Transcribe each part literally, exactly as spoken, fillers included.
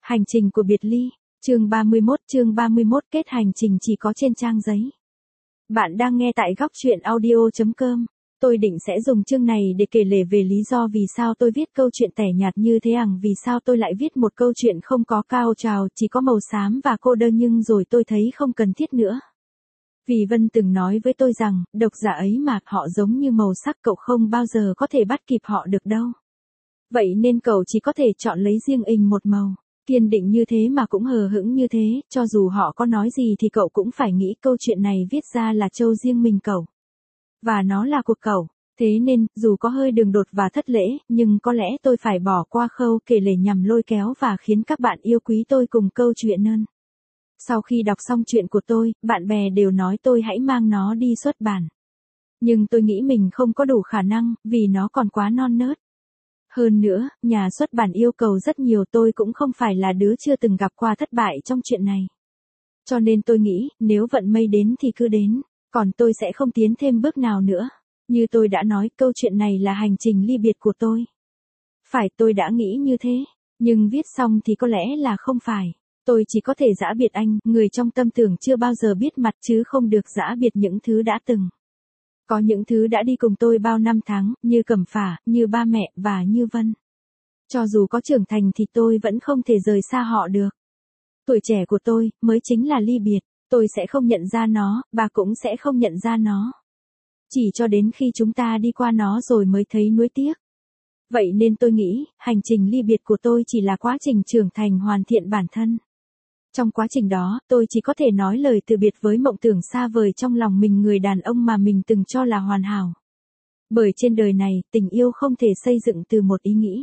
Hành trình của biệt ly, chương ba mươi mốt, chương ba mươi mốt kết hành trình chỉ có trên trang giấy. Bạn đang nghe tại góc truyện audio chấm com. Tôi định sẽ dùng chương này để kể lể về lý do vì sao tôi viết câu chuyện tẻ nhạt như thế hằng, vì sao tôi lại viết một câu chuyện không có cao trào, chỉ có màu xám và cô đơn, nhưng rồi tôi thấy không cần thiết nữa. Vì Vân từng nói với tôi rằng, độc giả ấy mà, họ giống như màu sắc, cậu không bao giờ có thể bắt kịp họ được đâu. Vậy nên cậu chỉ có thể chọn lấy riêng mình một màu. Kiên định như thế mà cũng hờ hững như thế, cho dù họ có nói gì thì cậu cũng phải nghĩ câu chuyện này viết ra là châu riêng mình cậu. Và nó là cuộc cậu. Thế nên, dù có hơi đường đột và thất lễ, nhưng có lẽ tôi phải bỏ qua khâu kể lể nhằm lôi kéo và khiến các bạn yêu quý tôi cùng câu chuyện hơn. Sau khi đọc xong chuyện của tôi, bạn bè đều nói tôi hãy mang nó đi xuất bản. Nhưng tôi nghĩ mình không có đủ khả năng, vì nó còn quá non nớt. Hơn nữa, nhà xuất bản yêu cầu rất nhiều, tôi cũng không phải là đứa chưa từng gặp qua thất bại trong chuyện này. Cho nên tôi nghĩ, nếu vận may đến thì cứ đến, còn tôi sẽ không tiến thêm bước nào nữa. Như tôi đã nói, câu chuyện này là hành trình ly biệt của tôi. Phải, tôi đã nghĩ như thế, nhưng viết xong thì có lẽ là không phải. Tôi chỉ có thể giã biệt anh, người trong tâm tưởng chưa bao giờ biết mặt, chứ không được giã biệt những thứ đã từng. Có những thứ đã đi cùng tôi bao năm tháng, như Cẩm Phả, như ba mẹ, và như Vân. Cho dù có trưởng thành thì tôi vẫn không thể rời xa họ được. Tuổi trẻ của tôi, mới chính là ly biệt, tôi sẽ không nhận ra nó, bà cũng sẽ không nhận ra nó. Chỉ cho đến khi chúng ta đi qua nó rồi mới thấy nuối tiếc. Vậy nên tôi nghĩ, hành trình ly biệt của tôi chỉ là quá trình trưởng thành hoàn thiện bản thân. Trong quá trình đó, tôi chỉ có thể nói lời từ biệt với mộng tưởng xa vời trong lòng mình, người đàn ông mà mình từng cho là hoàn hảo. Bởi trên đời này, tình yêu không thể xây dựng từ một ý nghĩ.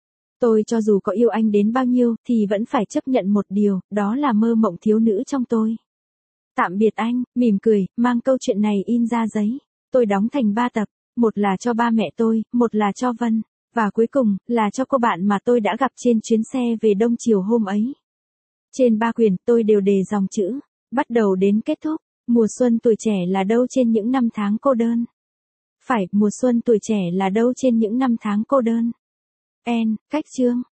Tôi cho dù có yêu anh đến bao nhiêu, thì vẫn phải chấp nhận một điều, đó là mơ mộng thiếu nữ trong tôi. Tạm biệt anh, mỉm cười, mang câu chuyện này in ra giấy. Tôi đóng thành ba tập, một là cho ba mẹ tôi, một là cho Vân, và cuối cùng, là cho cô bạn mà tôi đã gặp trên chuyến xe về Đông chiều hôm ấy. Trên ba quyển, tôi đều đề dòng chữ, bắt đầu đến kết thúc, mùa xuân tuổi trẻ là đâu trên những năm tháng cô đơn. Phải, mùa xuân tuổi trẻ là đâu trên những năm tháng cô đơn. En, cách chương.